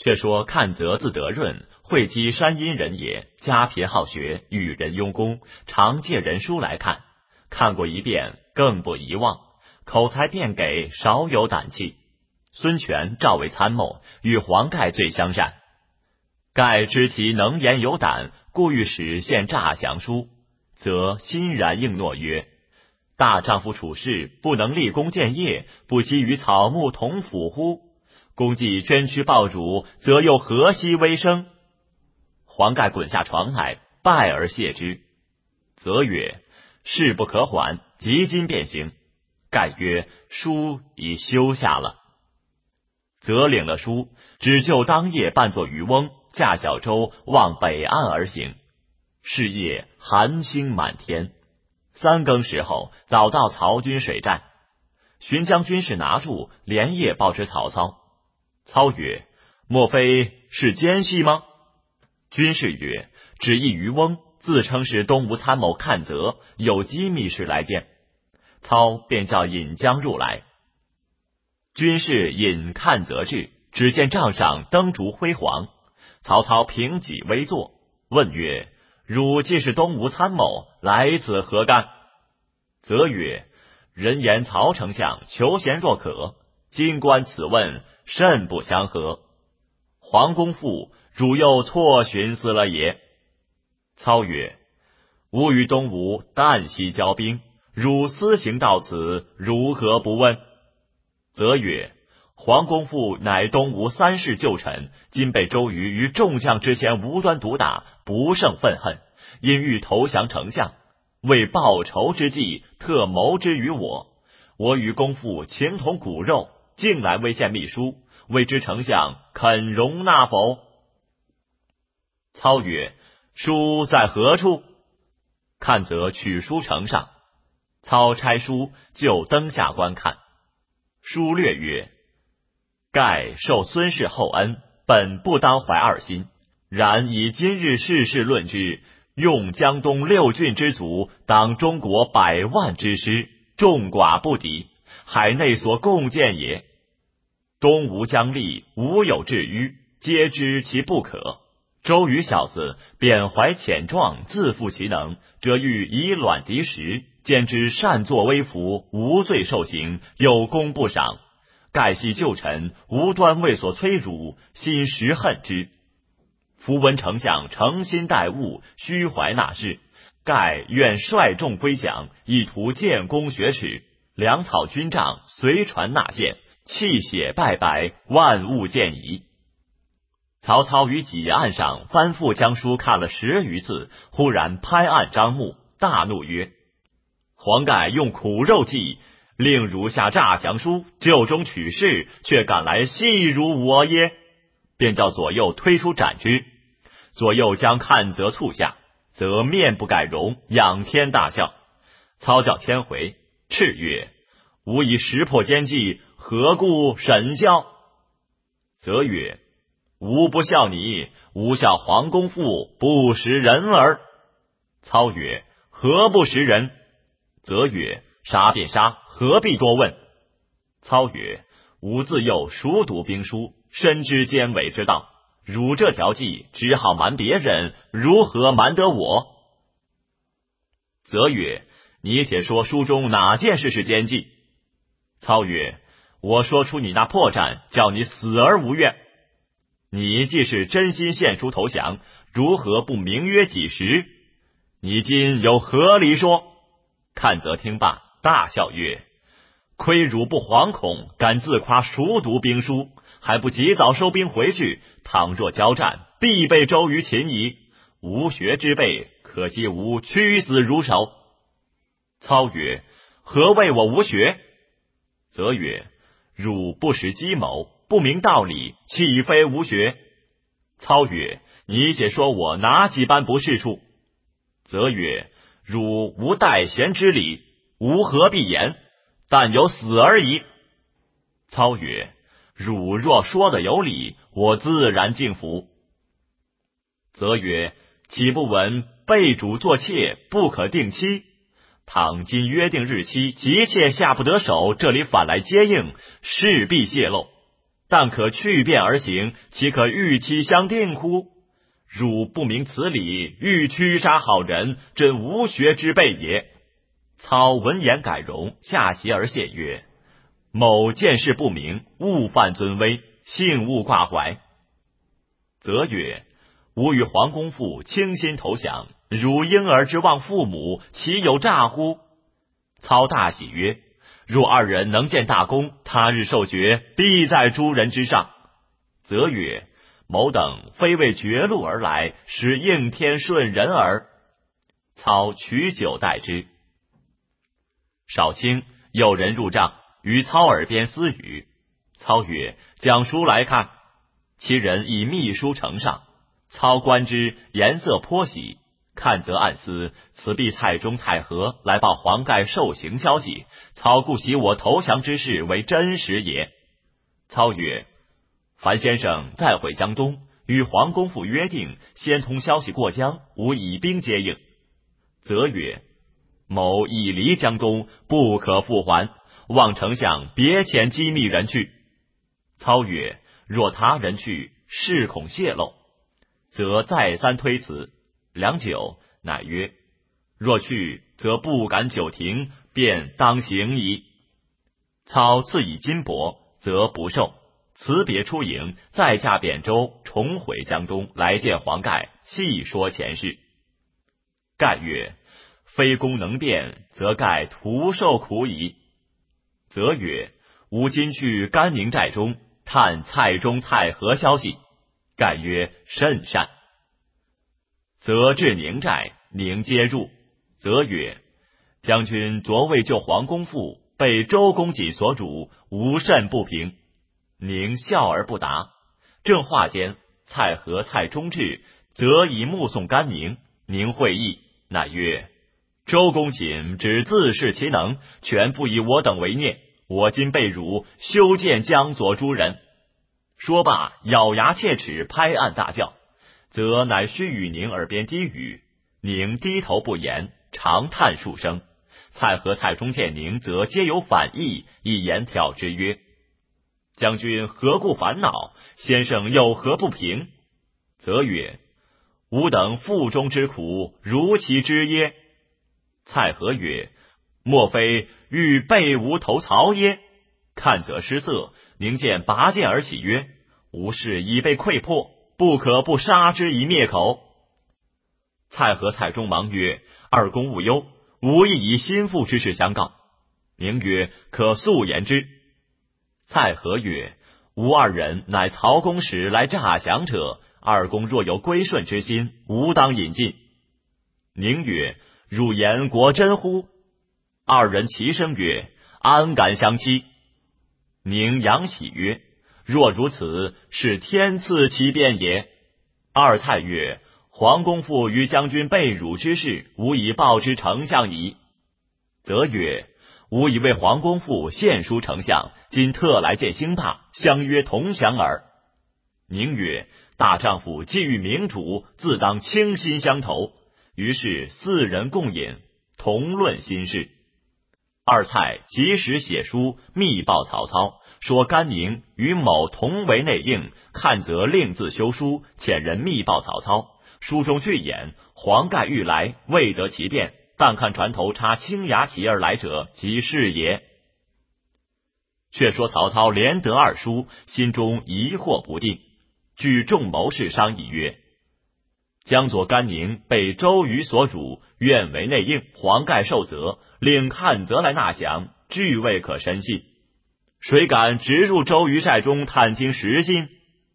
却说看则字德润，会稽山阴人也，家贫好学，与人用功，常借人书来看，看过一遍，更不遗忘，口才辩给，少有胆气。孙权召为参谋，与黄盖最相善。盖知其能言有胆，故欲使献诈降书，则欣然应诺曰：大丈夫处事，不能立功建业，不惜与草木同腐乎？公既捐躯报主，则又何惜微生？黄盖滚下床来，拜而谢之。则曰：事不可缓，即今便行。盖曰：书已修下了。则领了书，只就当夜扮作渔翁，驾小舟往北岸而行。是夜寒星满天，3更时候，早到曹军水战。寻将军士拿住，连夜报知曹操。操曰：莫非是奸细吗？军士曰：只一渔翁，自称是东吴参谋看则，有机密事来见。操便叫引将入来。军士引看则至，只见帐上灯烛辉煌。曹操凭己微坐，问曰：汝既是东吴参谋，来此何干？则曰：人言曹丞相求贤若渴，今观此问，甚不相合。黄公父，汝又错寻思了也。操曰：吾与东吴旦夕交兵，汝私行到此，如何不问？则曰：黄公父乃东吴3世旧臣，今被周瑜于众将之前无端毒打，不胜愤恨，因欲投降丞相，为报仇之计，特谋之于我。我与公父情同骨肉，竟来威献密书，未知丞相肯容纳否？操曰：书在何处？看则取书呈上。操拆书，就灯下观看。书略曰：盖受孙氏厚恩，本不当怀二心，然以今日世事论之，用江东6郡之卒，当中国100万之师，众寡不敌，海内所共建也。东吴将立，无有至於，皆知其不可。周瑜小子便怀浅壮，自负其能，则欲以卵敌石，兼之擅作威服，无罪受刑，有功不赏。盖系旧臣，无端为所摧辱，心实恨之。夫闻丞相诚心待物，虚怀纳事，盖愿率众归降，意图建功学耻，粮草军帐随传纳献，泣血拜白，万物见疑。曹操于己案上翻复将书看了10余次，忽然拍案张目，大怒曰：黄盖用苦肉计，令汝下诈降书，就中取士，却敢来戏辱我耶？便叫左右推出斩之。左右将看则促下，则面不改容，仰天大笑。操叫千回，叱曰：吾以识破奸计，何故审笑？则曰：吾不笑你，吾笑黄公父不识人耳。操曰：何不识人？则曰：杀便杀，何必多问？操曰：吾自幼熟读兵书，深知奸伪之道，汝这条计只好瞒别人，如何瞒得我？则曰：你且说书中哪件事是奸计？操曰：我说出你那破绽，叫你死而无怨。你既是真心献书投降，如何不明约几时？你今有何理说？看则听罢，大笑曰：亏汝不惶恐，敢自夸熟读兵书，还不及早收兵回去，倘若交战，必被周瑜擒矣。无学之辈，可惜吾屈死如仇。操曰：何谓我无学？则曰：汝不识计谋，不明道理，岂非无学？操曰：你且说我哪几般不是处？则曰：汝无待贤之礼，吾何必言？但有死而已。操曰：汝若说的有理，我自然敬服。则曰：岂不闻被主作妾，不可定期？倘今约定日期，急切下不得手，这里反来接应，势必泄露。 但可去便而行，岂可预期相定乎？汝不明此理，欲驱杀好人，真无学之辈也。操闻言改容，下席而谢曰：某见事不明，误犯尊威，幸勿挂怀。则曰：吾与黄公父倾心投降，汝婴儿之望父母，岂有诈乎？操大喜曰：若二人能见大功，他日受爵，必在诸人之上。则曰：某等非为绝路而来，是应天顺人耳。操取酒待之。少卿有人入帐，于操耳边私语。操曰：将书来看。其人以密书呈上。操观之，颜色颇喜，看则暗思，此必蔡中、蔡和来报黄盖受刑消息，操故喜我投降之事为真实也。操曰：樊先生再回江东，与黄公父约定，先通消息过江，吾以兵接应。则曰：某已离江东，不可复还，望丞相别遣机密人去。操曰：若他人去，事恐泄露。则再三推辞，良久，乃曰：若去，则不敢久停，便当行矣。操赐以金帛，则不受。辞别出营，再驾扁舟，重回江东，来见黄盖，细说前事。盖曰：非公能辩，则盖徒受苦矣。则曰：吾今去甘宁寨中，探蔡中、蔡和消息。盖曰：甚善。则至宁寨，宁皆入。则曰：将军昨为救黄公父，被周公瑾所辱，无甚不平。宁笑而不答。正话间，蔡和、蔡中至，则以目送甘宁。宁会意，乃曰：周公瑾只自恃其能，全不以我等为念。我今被辱，休见江左诸人。说罢，咬牙切齿，拍案大叫。则乃须与宁耳边低语。宁低头不言，长叹数声。蔡和、蔡中见宁，则皆有反意，一言挑之曰：将军何故烦恼？先生有何不平？则曰：吾等腹中之苦，如其知耶？蔡和曰：莫非欲背吾投曹耶？看则失色。宁见拔剑而起曰：吾事已被溃破，不可不杀之以灭口。蔡和、蔡中忙曰：二公勿忧，吾亦以心腹之事相告。宁曰：可速言之。蔡和曰：吾二人乃曹公使来诈降者，二公若有归顺之心，吾当引进。宁曰：汝言果真乎？二人齐声曰：安敢相欺？宁扬喜曰：若如此，是天赐其变也。二蔡曰：黄公父与将军被辱之事，吾已报之丞相矣。则曰：吾已为黄公父献书丞相，今特来见兴霸，相约同降耳。宁曰：大丈夫既遇明主，自当倾心相投。于是四人共饮，同论心事。二蔡及时写书密报曹操，说甘宁与某同为内应，看则另自修书，遣人密报曹操。书中具言，黄盖欲来，未得其便，但看船头插青牙旗而来者，即是也。却说曹操连得二书，心中疑惑不定，据众谋士商议曰：江左甘宁被周瑜所辱，愿为内应，黄盖受责，令看则来纳降，俱未可深信。谁敢直入周瑜寨中探听实心？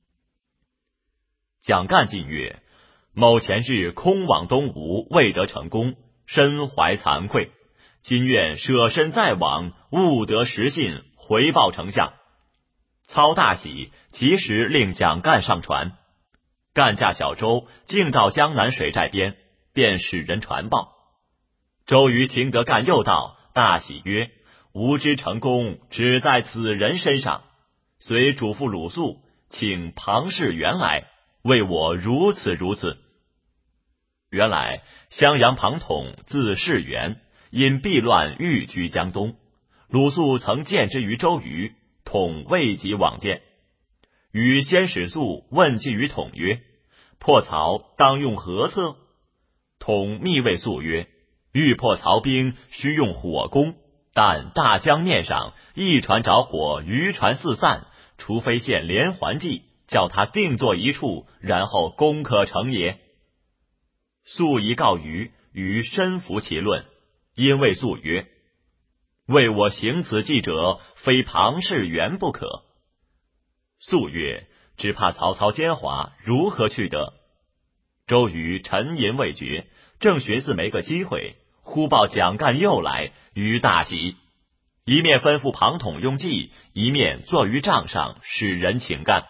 蒋干进曰：某前日空往东吴，未得成功，深怀惭愧，今愿舍身再往，务得实信，回报丞相。操大喜，及时令蒋干上船。干驾小舟，径到江南水寨边，便使人传报。周瑜听得干又到，大喜曰：吾之成功，只在此人身上。遂嘱咐鲁肃，请庞士元来，为我如此如此。原来襄阳庞统字士元，因避乱寓居江东。鲁肃曾见之于周瑜，统未及往见。 与先使宿问计于统曰：破曹当用何策？统密谓宿曰：欲破曹兵，须用火攻，但大江面上一船着火，渔船四散，除非现连环计，叫他定坐一处，然后攻可成也。宿以告虞，虞深服其论，因谓宿曰：为我行此计者，非庞士元不可。宿曰：只怕曹操奸猾，如何去得？周瑜沉吟未决，正寻思没个机会，忽报蒋干又来，虞大喜，一面吩咐庞统用计，一面坐于帐上，使人请干。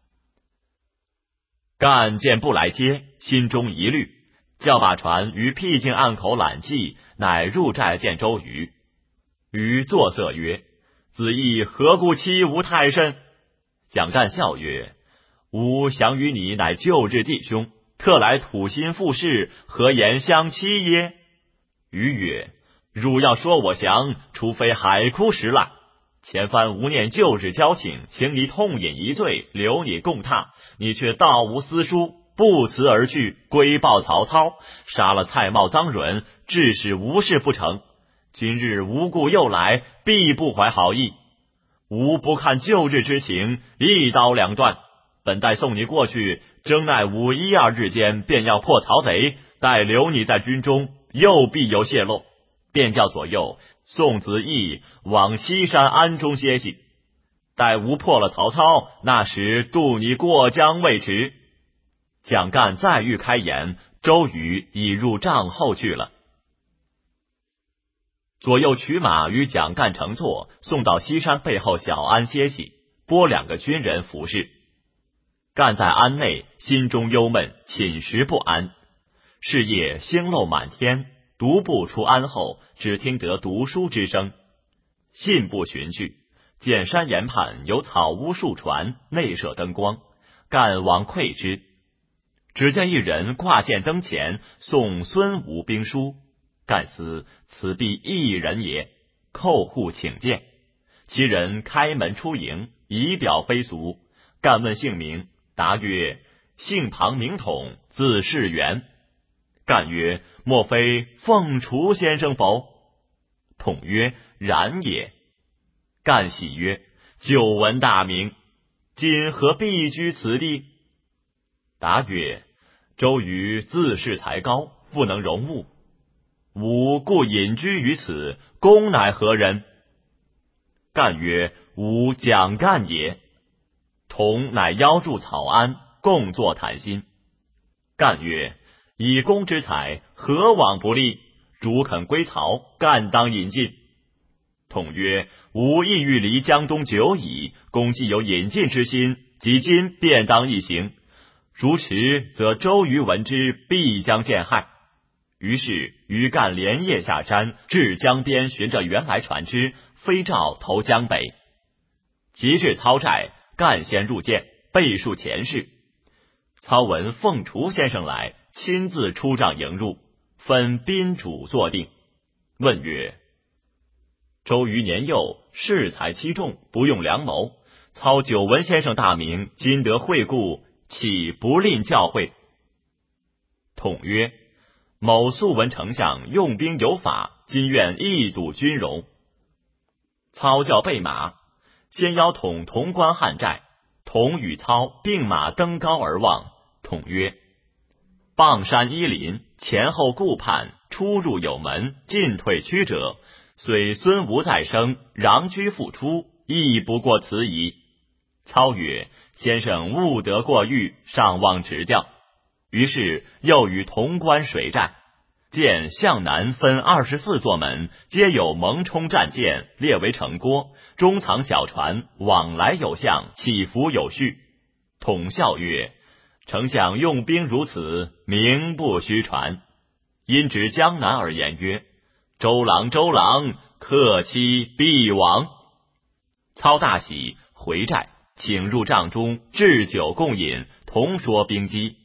干见不来接，心中疑虑，叫把船于僻静岸口揽系，乃入寨见周瑜。瑜作色曰：子义何故欺吾太甚？蒋干笑曰：吾降于你乃旧日弟兄，特来吐心腹事，何言相欺耶？瑜曰：汝要说我降，除非海枯石烂。前番无念旧日交情，请你痛饮一醉，留你共榻，你却道无私书，不辞而去，归报曹操，杀了蔡瑁、臧允，致使无事不成。今日无故又来，必不怀好意。吾不看旧日之情，一刀两断。本待送你过去，争奈吾1、2日间便要破曹贼，待留你在军中，又必有泄露，便叫左右送子义往西山庵中歇息。待吾破了曹操，那时渡你过江未迟。蒋干再欲开言，周瑜已入帐后去了。左右取马与蒋干乘坐，送到西山背后小庵歇息，拨2个军人服侍。干在庵内，心中忧闷，寝食不安。是夜星漏满天，独步出庵后，只听得读书之声。信步寻去，见山岩畔有草屋树船，内设灯光，干往窥之。只见一人挂剑灯前，送孙吴兵书。干思此必一人也，叩户请见。其人开门出迎，仪表非俗。干问姓名，答曰：姓庞名统，字士元。干曰：莫非凤雏先生否？统曰：然也。干喜曰：久闻大名，今何必居此地？答曰：周瑜自恃才高，不能容物，吾故隐居于此，公乃何人？干曰：吾蒋干也。统乃邀住草庵，共坐谈心。干曰：以公之才，何往不利？主肯归曹，干当引进。统曰：吾意欲离江东久矣，公既有引进之心，即今便当一行。如迟，则周瑜闻之，必将见害。于是于干连夜下山，至江边，寻着原来船只，飞照投江北。及至操寨，干先入见，备述前事。操闻凤雏先生来，亲自出帐迎入，分宾主坐定，问曰：周瑜年幼，恃才欺众，不用良谋。操久闻先生大名，今得惠顾，岂不吝教诲？统曰：某素闻丞相用兵有法，今愿一睹军容。操叫备马，先邀统同观汉寨。统与操并马登高而望。统曰：傍山依林，前后顾盼，出入有门，进退曲折，虽孙吴再生，攘居复出，亦不过此矣。操曰：先生勿得过誉，上望指教。于是又与同观水寨，见向南分24座门，皆有蒙冲战舰，列为城郭，中藏小船，往来有向，起伏有序。统笑曰：丞相用兵如此，名不虚传。因指江南而言曰：周郎，周郎，客期必亡。操大喜，回寨，请入帐中，置酒共饮，同说兵机。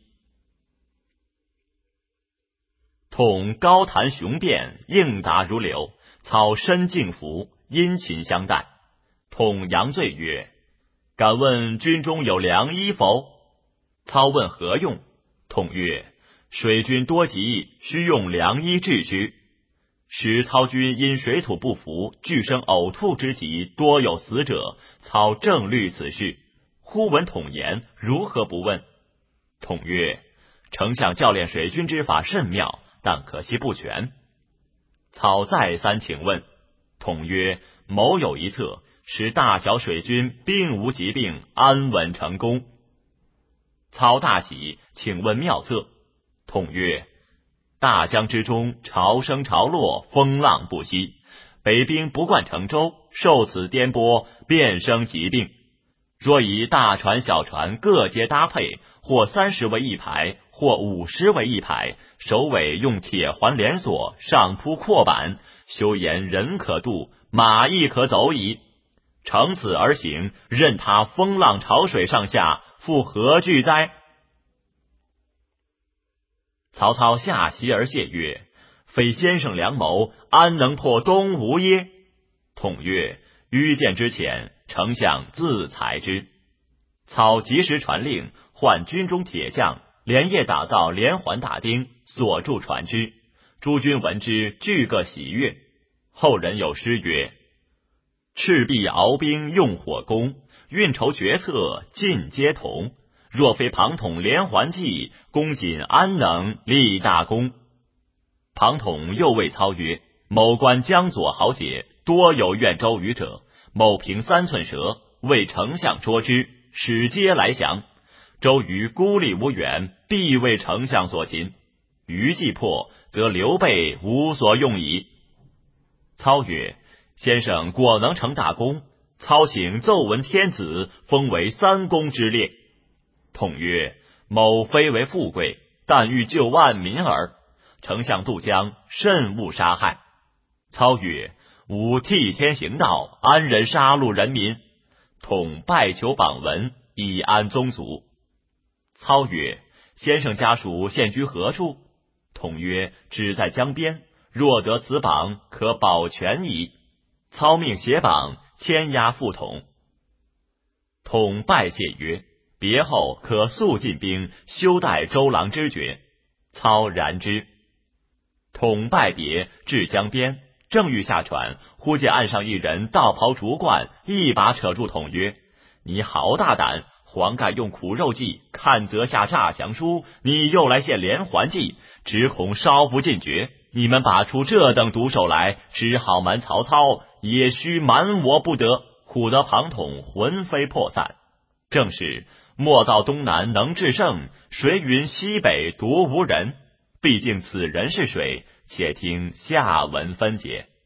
统高谈雄辩，应答如流。操深敬服，殷勤相待。统扬醉曰： 敢问军中有良医否？”操问何用？统曰：“水军多疾，须用良医治之。”时操军因水土不服，俱生呕吐之疾，多有死者。操正虑此事，忽闻统言，如何不问？统曰：“丞相教练水军之法甚妙，但可惜不全。”操再三请问，统曰：“某有一策，使大小水军并无疾病，安稳成功。”操大喜，请问妙策。统曰：“大江之中，潮升潮落，风浪不息，北兵不惯乘舟，受此颠簸，便生疾病。若以大船小船各皆搭配，或30为一排，或50为一排，首尾用铁环连锁，上铺阔板，修言人可渡，马亦可走矣。乘此而行，任他风浪潮水上下，复何惧哉？”曹操下席而谢曰：“非先生良谋，安能破东吴耶？”统曰：“愚见之浅，丞相自裁之。”操及时传令，唤军中铁匠，连夜打造连环大钉，锁住船只。诸军闻之，俱各喜悦。后人有诗曰：“赤壁鏖兵用火攻，运筹决策尽皆同。若非庞统连环计，公瑾安能立大功？”庞统又谓操曰：“某观江左豪杰，多有愿周瑜者。某凭3寸舌，为丞相捉之，使皆来降。周瑜孤立无援，必为丞相所擒。瑜既破，则刘备无所用矣。”操曰：“先生果能成大功，操请奏闻天子，封为3公之列。”统曰：“某非为富贵，但欲救万民耳。丞相渡江，慎勿杀害。”操曰：“吾替天行道，安忍杀戮人民？”统拜求榜文，以安宗族。操曰：“先生家属现居何处？”统曰：“只在江边，若得此榜，可保全矣。”操命写榜，牵押赴统。统拜谢曰：“别后可速进兵，休待周郎之决。”操然之。统拜别，至江边，正欲下船，忽见岸上一人道袍竹冠，一把扯住统曰：“你好大胆！黄盖用苦肉计，看则下诈降书，你又来献连环计，只恐稍不尽绝。你们把出这等毒手来，只好瞒曹操，也须瞒我不得。”唬得庞统魂飞魄散。正是莫道东南能制胜，谁云西北独无人？毕竟此人是谁？且听下文分解。